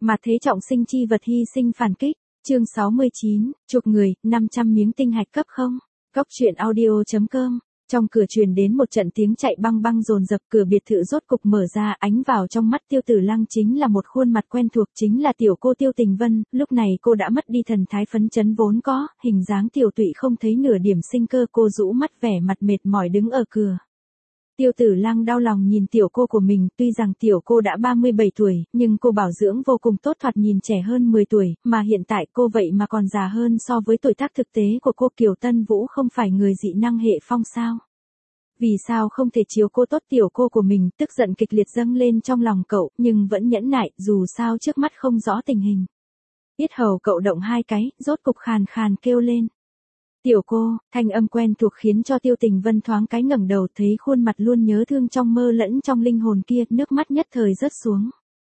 Mà thế trọng sinh chi vật hy sinh phản kích. Chương 69, chục người, 500 miếng tinh hạch cấp không. Góc truyện audio.com. Trong cửa truyền đến một trận tiếng chạy băng băng dồn dập, cửa biệt thự rốt cục mở ra, ánh vào trong mắt Tiêu Tử Lăng chính là một khuôn mặt quen thuộc, chính là tiểu cô Tiêu Tình Vân. Lúc này cô đã mất đi thần thái phấn chấn vốn có, hình dáng tiểu tụy không thấy nửa điểm sinh cơ, cô rũ mắt vẻ mặt mệt mỏi đứng ở cửa. Tiêu Tử Lăng đau lòng nhìn tiểu cô của mình, tuy rằng tiểu cô đã 37 tuổi, nhưng cô bảo dưỡng vô cùng tốt, thoạt nhìn trẻ hơn 10 tuổi, mà hiện tại cô vậy mà còn già hơn so với tuổi tác thực tế của cô. Kiều Tân Vũ không phải người dị năng hệ phong sao? Vì sao không thể chiếu cô tốt tiểu cô của mình? Tức giận kịch liệt dâng lên trong lòng cậu, nhưng vẫn nhẫn nại, dù sao trước mắt không rõ tình hình. Yết hầu cậu động hai cái, rốt cục khàn khàn kêu lên. Tiểu cô, thanh âm quen thuộc khiến cho Tiêu Tình Vân thoáng cái ngẩng đầu, thấy khuôn mặt luôn nhớ thương trong mơ lẫn trong linh hồn kia, nước mắt nhất thời rớt xuống.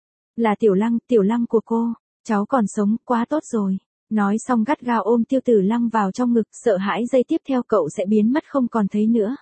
Là Tiểu Lăng của cô, cháu còn sống, quá tốt rồi. Nói xong gắt gao ôm Tiêu Tử Lăng vào trong ngực, sợ hãi giây tiếp theo cậu sẽ biến mất không còn thấy nữa.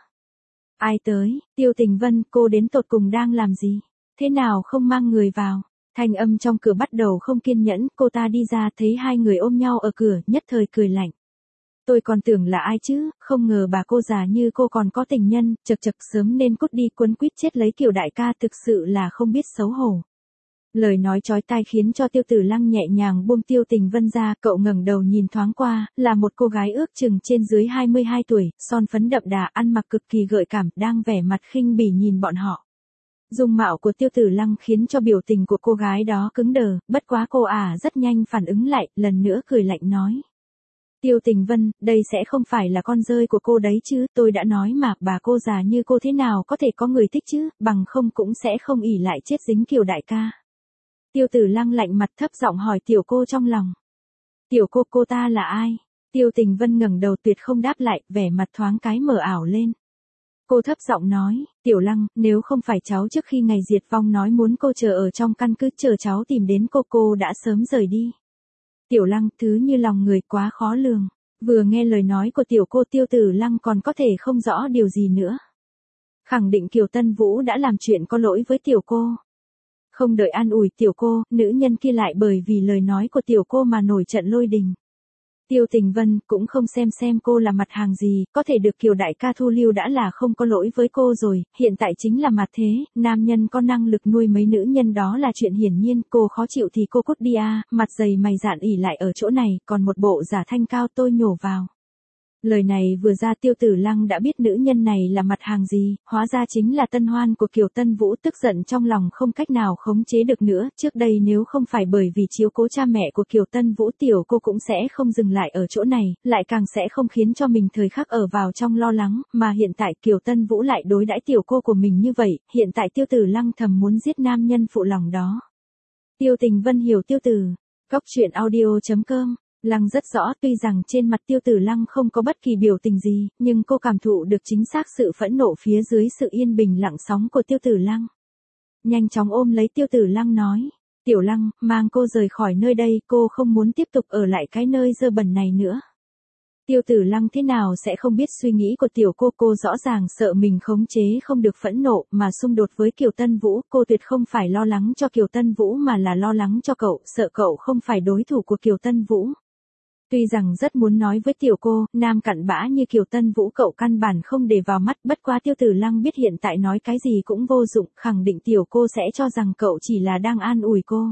Ai tới? Tiêu Tình Vân, cô đến tột cùng đang làm gì? Thế nào không mang người vào? Thanh âm trong cửa bắt đầu không kiên nhẫn, cô ta đi ra thấy hai người ôm nhau ở cửa, nhất thời cười lạnh. Tôi còn tưởng là ai chứ, không ngờ bà cô già như cô còn có tình nhân, chật chật sớm nên cút đi, quấn quýt chết lấy Kiều đại ca, thực sự là không biết xấu hổ. Lời nói chói tai khiến cho Tiêu Tử Lăng nhẹ nhàng buông Tiêu Tình Vân ra, cậu ngẩng đầu nhìn thoáng qua, là một cô gái ước chừng trên dưới 22 tuổi, son phấn đậm đà, ăn mặc cực kỳ gợi cảm, đang vẻ mặt khinh bỉ nhìn bọn họ. Dung mạo của Tiêu Tử Lăng khiến cho biểu tình của cô gái đó cứng đờ, bất quá cô rất nhanh phản ứng lại, lần nữa cười lạnh nói. Tiêu Tình Vân, đây sẽ không phải là con rơi của cô đấy chứ, tôi đã nói mà, bà cô già như cô thế nào có thể có người thích chứ, bằng không cũng sẽ không ỷ lại chết dính Kiều đại ca. Tiêu Tử Lăng lạnh mặt thấp giọng hỏi tiểu cô trong lòng. Tiểu cô ta là ai? Tiêu Tình Vân ngẩng đầu tuyệt không đáp lại, vẻ mặt thoáng cái mờ ảo lên. Cô thấp giọng nói, Tiểu Lăng, nếu không phải cháu trước khi ngày diệt vong nói muốn cô chờ ở trong căn cứ chờ cháu tìm đến cô đã sớm rời đi. Tiểu Lăng, thứ như lòng người quá khó lường. Vừa nghe lời nói của tiểu cô, Tiêu Tử Lăng còn có thể không rõ điều gì nữa. Khẳng định Kiều Tân Vũ đã làm chuyện có lỗi với tiểu cô. Không đợi an ủi tiểu cô, nữ nhân kia lại bởi vì lời nói của tiểu cô mà nổi trận lôi đình. Tiêu Tình Vân cũng không xem cô là mặt hàng gì, có thể được Kiều đại ca thu lưu đã là không có lỗi với cô rồi, hiện tại chính là mặt thế, nam nhân có năng lực nuôi mấy nữ nhân đó là chuyện hiển nhiên, cô khó chịu thì cô cút đi mặt dày mày dạn ỉ lại ở chỗ này, còn một bộ giả thanh cao tôi nhổ vào. Lời này vừa ra Tiêu Tử Lăng đã biết nữ nhân này là mặt hàng gì, hóa ra chính là tân hoan của Kiều Tân Vũ, tức giận trong lòng không cách nào khống chế được nữa, trước đây nếu không phải bởi vì chiếu cố cha mẹ của Kiều Tân Vũ tiểu cô cũng sẽ không dừng lại ở chỗ này, lại càng sẽ không khiến cho mình thời khắc ở vào trong lo lắng, mà hiện tại Kiều Tân Vũ lại đối đãi tiểu cô của mình như vậy, hiện tại Tiêu Tử Lăng thầm muốn giết nam nhân phụ lòng đó. Tiêu Tình Vân hiểu Tiêu Tử. Góc truyện audio.com. Lăng rất rõ, tuy rằng trên mặt Tiêu Tử Lăng không có bất kỳ biểu tình gì, nhưng cô cảm thụ được chính xác sự phẫn nộ phía dưới sự yên bình lặng sóng của Tiêu Tử Lăng. Nhanh chóng ôm lấy Tiêu Tử Lăng nói, Tiểu Lăng, mang cô rời khỏi nơi đây, cô không muốn tiếp tục ở lại cái nơi dơ bẩn này nữa. Tiêu Tử Lăng thế nào sẽ không biết suy nghĩ của tiểu cô rõ ràng sợ mình khống chế không được phẫn nộ mà xung đột với Kiều Tân Vũ, cô tuyệt không phải lo lắng cho Kiều Tân Vũ mà là lo lắng cho cậu, sợ cậu không phải đối thủ của Kiều Tân Vũ. Tuy rằng rất muốn nói với tiểu cô, nam cặn bã như Kiều Tân Vũ cậu căn bản không để vào mắt, bất quá Tiêu Tử Lăng biết hiện tại nói cái gì cũng vô dụng, khẳng định tiểu cô sẽ cho rằng cậu chỉ là đang an ủi cô.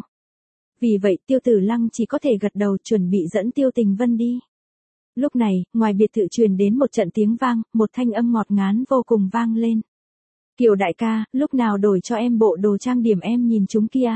Vì vậy Tiêu Tử Lăng chỉ có thể gật đầu chuẩn bị dẫn Tiêu Tình Vân đi. Lúc này, ngoài biệt thự truyền đến một trận tiếng vang, một thanh âm ngọt ngán vô cùng vang lên. Kiều đại ca, lúc nào đổi cho em bộ đồ trang điểm em nhìn chúng kia.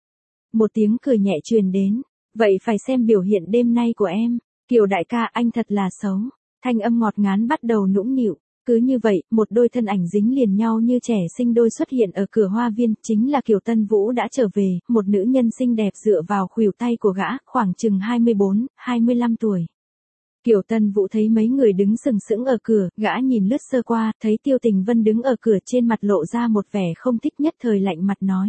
Một tiếng cười nhẹ truyền đến. Vậy phải xem biểu hiện đêm nay của em. Kiều đại ca, anh thật là xấu. Thanh âm ngọt ngán bắt đầu nũng nịu. Cứ như vậy, một đôi thân ảnh dính liền nhau như trẻ sinh đôi xuất hiện ở cửa hoa viên, chính là Kiều Tân Vũ đã trở về, một nữ nhân xinh đẹp dựa vào khuỷu tay của gã, khoảng chừng 24, 25 tuổi. Kiều Tân Vũ thấy mấy người đứng sừng sững ở cửa, gã nhìn lướt sơ qua, thấy Tiêu Tình Vân đứng ở cửa, trên mặt lộ ra một vẻ không thích, nhất thời lạnh mặt nói.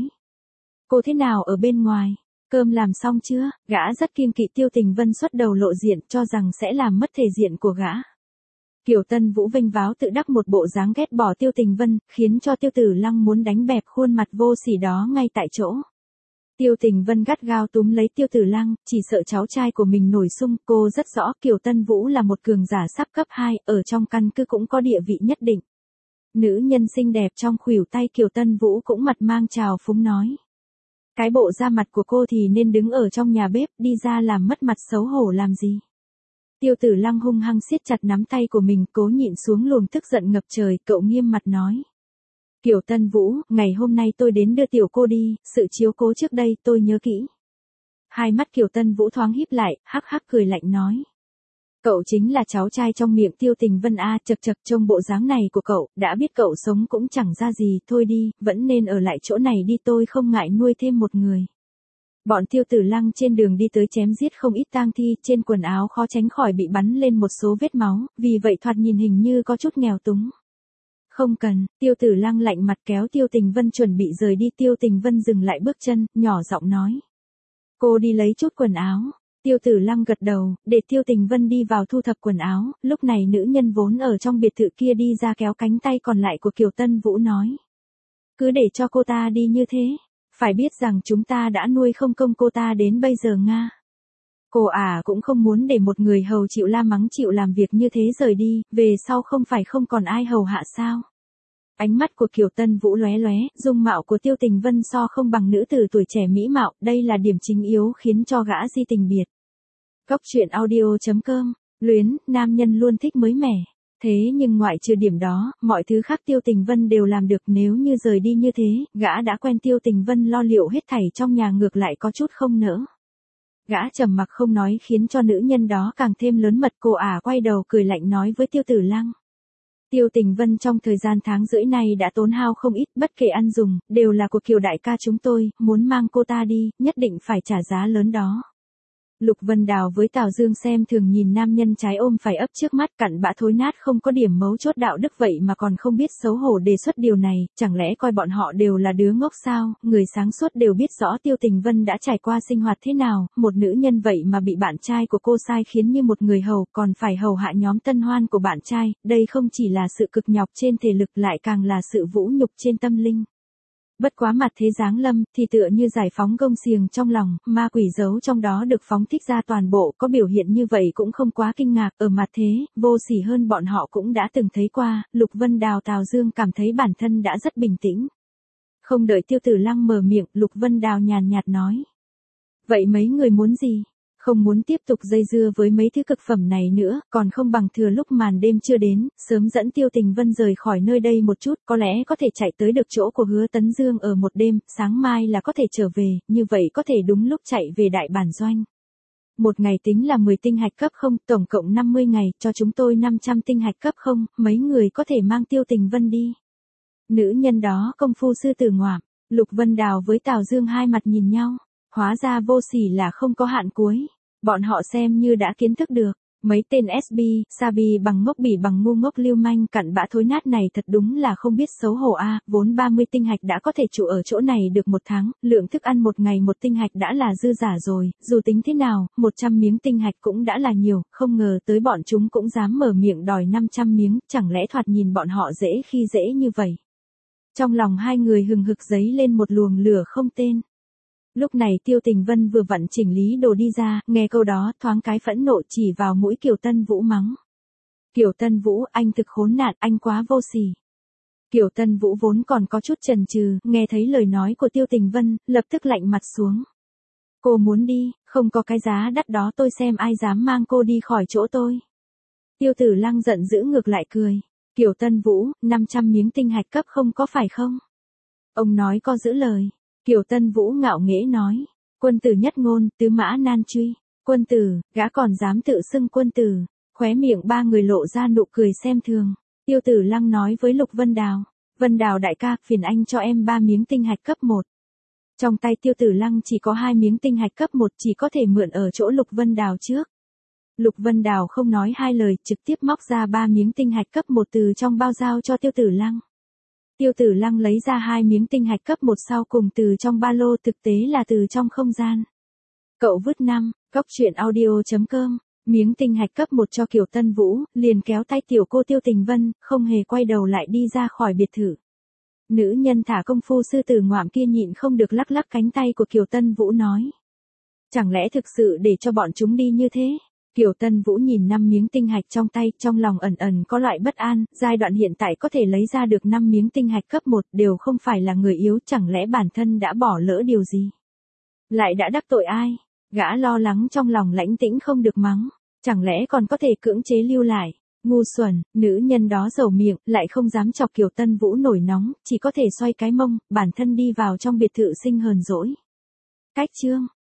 Cô thế nào ở bên ngoài? Cơm làm xong chưa? Gã rất kiêng kỵ Tiêu Tình Vân xuất đầu lộ diện, cho rằng sẽ làm mất thể diện của gã. Kiều Tân Vũ vênh váo tự đắc một bộ dáng ghét bỏ Tiêu Tình Vân, khiến cho Tiêu Tử Lăng muốn đánh bẹp khuôn mặt vô sỉ đó ngay tại chỗ. Tiêu Tình Vân gắt gao túm lấy Tiêu Tử Lăng, chỉ sợ cháu trai của mình nổi xung. Cô rất rõ Kiều Tân Vũ là một cường giả sắp cấp 2, ở trong căn cứ cũng có địa vị nhất định. Nữ nhân xinh đẹp trong khuỷu tay Kiều Tân Vũ cũng mặt mang trào phúng nói. Cái bộ da mặt của cô thì nên đứng ở trong nhà bếp, đi ra làm mất mặt xấu hổ làm gì. Tiêu Tử Lăng hung hăng siết chặt nắm tay của mình, cố nhịn xuống luồng tức giận ngập trời, cậu nghiêm mặt nói. Kiều Tân Vũ, ngày hôm nay tôi đến đưa tiểu cô đi, sự chiếu cố trước đây tôi nhớ kỹ. Hai mắt Kiều Tân Vũ thoáng híp lại, hắc hắc cười lạnh nói. Cậu chính là cháu trai trong miệng Tiêu Tình Vân a, chật chật, trông bộ dáng này của cậu, đã biết cậu sống cũng chẳng ra gì, thôi đi, vẫn nên ở lại chỗ này đi, tôi không ngại nuôi thêm một người. Bọn Tiêu Tử Lăng trên đường đi tới chém giết không ít tang thi, trên quần áo khó tránh khỏi bị bắn lên một số vết máu, vì vậy thoạt nhìn hình như có chút nghèo túng. Không cần, Tiêu Tử Lăng lạnh mặt kéo Tiêu Tình Vân chuẩn bị rời đi. Tiêu Tình Vân dừng lại bước chân, nhỏ giọng nói. Cô đi lấy chút quần áo. Tiêu Tử Lăng gật đầu, để Tiêu Tình Vân đi vào thu thập quần áo. Lúc này nữ nhân vốn ở trong biệt thự kia đi ra kéo cánh tay còn lại của Kiều Tân Vũ nói. Cứ để cho cô ta đi như thế. Phải biết rằng chúng ta đã nuôi không công cô ta đến bây giờ nga. Cô cũng không muốn để một người hầu chịu la mắng chịu làm việc như thế rời đi, về sau không phải không còn ai hầu hạ sao. Ánh mắt của Kiều Tân Vũ lóe lóe, dung mạo của Tiêu Tình Vân so không bằng nữ tử tuổi trẻ mỹ mạo, đây là điểm chính yếu khiến cho gã di tình biệt. Cóc truyện audio.com, luyến, nam nhân luôn thích mới mẻ. Thế nhưng ngoại trừ điểm đó, mọi thứ khác Tiêu Tình Vân đều làm được. Nếu như rời đi như thế, gã đã quen Tiêu Tình Vân lo liệu hết thảy trong nhà ngược lại có chút không nỡ. Gã trầm mặc không nói khiến cho nữ nhân đó càng thêm lớn mật. Cô quay đầu cười lạnh nói với Tiêu Tử Lăng. Tiêu Tình Vân trong thời gian tháng rưỡi này đã tốn hao không ít, bất kể ăn dùng, đều là của Kiều đại ca chúng tôi, muốn mang cô ta đi, nhất định phải trả giá lớn đó. Lục Vân Đào với Tào Dương xem thường nhìn nam nhân trái ôm phải ấp trước mắt, cặn bã thối nát không có điểm mấu chốt đạo đức vậy mà còn không biết xấu hổ đề xuất điều này, chẳng lẽ coi bọn họ đều là đứa ngốc sao. Người sáng suốt đều biết rõ Tiêu Tình Vân đã trải qua sinh hoạt thế nào, một nữ nhân vậy mà bị bạn trai của cô sai khiến như một người hầu, còn phải hầu hạ nhóm tân hoan của bạn trai, đây không chỉ là sự cực nhọc trên thể lực lại càng là sự vũ nhục trên tâm linh. Bất quá mặt thế giáng lâm, thì tựa như giải phóng gông xiềng trong lòng, ma quỷ giấu trong đó được phóng thích ra toàn bộ, có biểu hiện như vậy cũng không quá kinh ngạc. Ở mặt thế, vô sỉ hơn bọn họ cũng đã từng thấy qua. Lục Vân Đào Tào Dương cảm thấy bản thân đã rất bình tĩnh. Không đợi Tiêu Tử Lăng mở miệng, Lục Vân Đào nhàn nhạt nói. Vậy mấy người muốn gì? Không muốn tiếp tục dây dưa với mấy thứ cực phẩm này nữa, còn không bằng thừa lúc màn đêm chưa đến, sớm dẫn Tiêu Tình Vân rời khỏi nơi đây một chút, có lẽ có thể chạy tới được chỗ của Hứa Tấn Dương ở một đêm, sáng mai là có thể trở về, như vậy có thể đúng lúc chạy về đại bản doanh. Một ngày tính là 10 tinh hạch cấp không, tổng cộng 50 ngày, cho chúng tôi 500 tinh hạch cấp không, mấy người có thể mang Tiêu Tình Vân đi. Nữ nhân đó công phu sư tử ngoạm, Lục Vân Đào với Tào Dương hai mặt nhìn nhau. Hóa ra vô sỉ là không có hạn cuối. Bọn họ xem như đã kiến thức được. Mấy tên SB, Sabi bằng ngốc bỉ bằng ngu ngốc lưu manh cặn bã thối nát này thật đúng là không biết xấu hổ vốn 30 tinh hạch đã có thể trụ ở chỗ này được một tháng, lượng thức ăn một ngày một tinh hạch đã là dư giả rồi, dù tính thế nào, 100 miếng tinh hạch cũng đã là nhiều, không ngờ tới bọn chúng cũng dám mở miệng đòi 500 miếng, chẳng lẽ thoạt nhìn bọn họ dễ khi dễ như vậy. Trong lòng hai người hừng hực dấy lên một luồng lửa không tên. Lúc này Tiêu Tình Vân vừa vặn chỉnh lý đồ đi ra, nghe câu đó thoáng cái phẫn nộ chỉ vào mũi Kiều Tân Vũ mắng. Kiều Tân Vũ, anh thực khốn nạn, anh quá vô sỉ. Kiều Tân Vũ vốn còn có chút chần chừ, nghe thấy lời nói của Tiêu Tình Vân, lập tức lạnh mặt xuống. Cô muốn đi, không có cái giá đắt đó tôi xem ai dám mang cô đi khỏi chỗ tôi. Tiêu Tử Lăng giận dữ ngược lại cười. Kiều Tân Vũ, 500 miếng tinh hạch cấp không có phải không? Ông nói có giữ lời. Kiều Tân Vũ ngạo nghễ nói, quân tử nhất ngôn, tứ mã nan truy, quân tử, gã còn dám tự xưng quân tử, khóe miệng ba người lộ ra nụ cười xem thường. Tiêu Tử Lăng nói với Lục Vân Đào đại ca, phiền anh cho em 3 miếng tinh hạch cấp 1. Trong tay Tiêu Tử Lăng chỉ có 2 miếng tinh hạch cấp 1 chỉ có thể mượn ở chỗ Lục Vân Đào trước. Lục Vân Đào không nói hai lời, trực tiếp móc ra 3 miếng tinh hạch cấp 1 từ trong bao giao cho Tiêu Tử Lăng. Tiêu Tử Lăng lấy ra 2 miếng tinh hạch cấp 1 sau cùng từ trong ba lô, thực tế là từ trong không gian. Cậu vứt 5, cóc truyện audio.com, miếng tinh hạch cấp 1 cho Kiều Tân Vũ, liền kéo tay tiểu cô Tiêu Tình Vân, không hề quay đầu lại đi ra khỏi biệt thự. Nữ nhân thả công phu sư tử ngoạm kia nhịn không được lắc lắc cánh tay của Kiều Tân Vũ nói. Chẳng lẽ thực sự để cho bọn chúng đi như thế? Kiều Tân Vũ nhìn 5 miếng tinh hạch trong tay, trong lòng ẩn ẩn có loại bất an, giai đoạn hiện tại có thể lấy ra được 5 miếng tinh hạch cấp 1 đều không phải là người yếu, chẳng lẽ bản thân đã bỏ lỡ điều gì? Lại đã đắc tội ai? Gã lo lắng trong lòng lãnh tĩnh không được mắng, chẳng lẽ còn có thể cưỡng chế lưu lại? Ngu xuẩn, nữ nhân đó dầu miệng, lại không dám chọc Kiều Tân Vũ nổi nóng, chỉ có thể xoay cái mông, bản thân đi vào trong biệt thự sinh hờn dỗi. Cách chương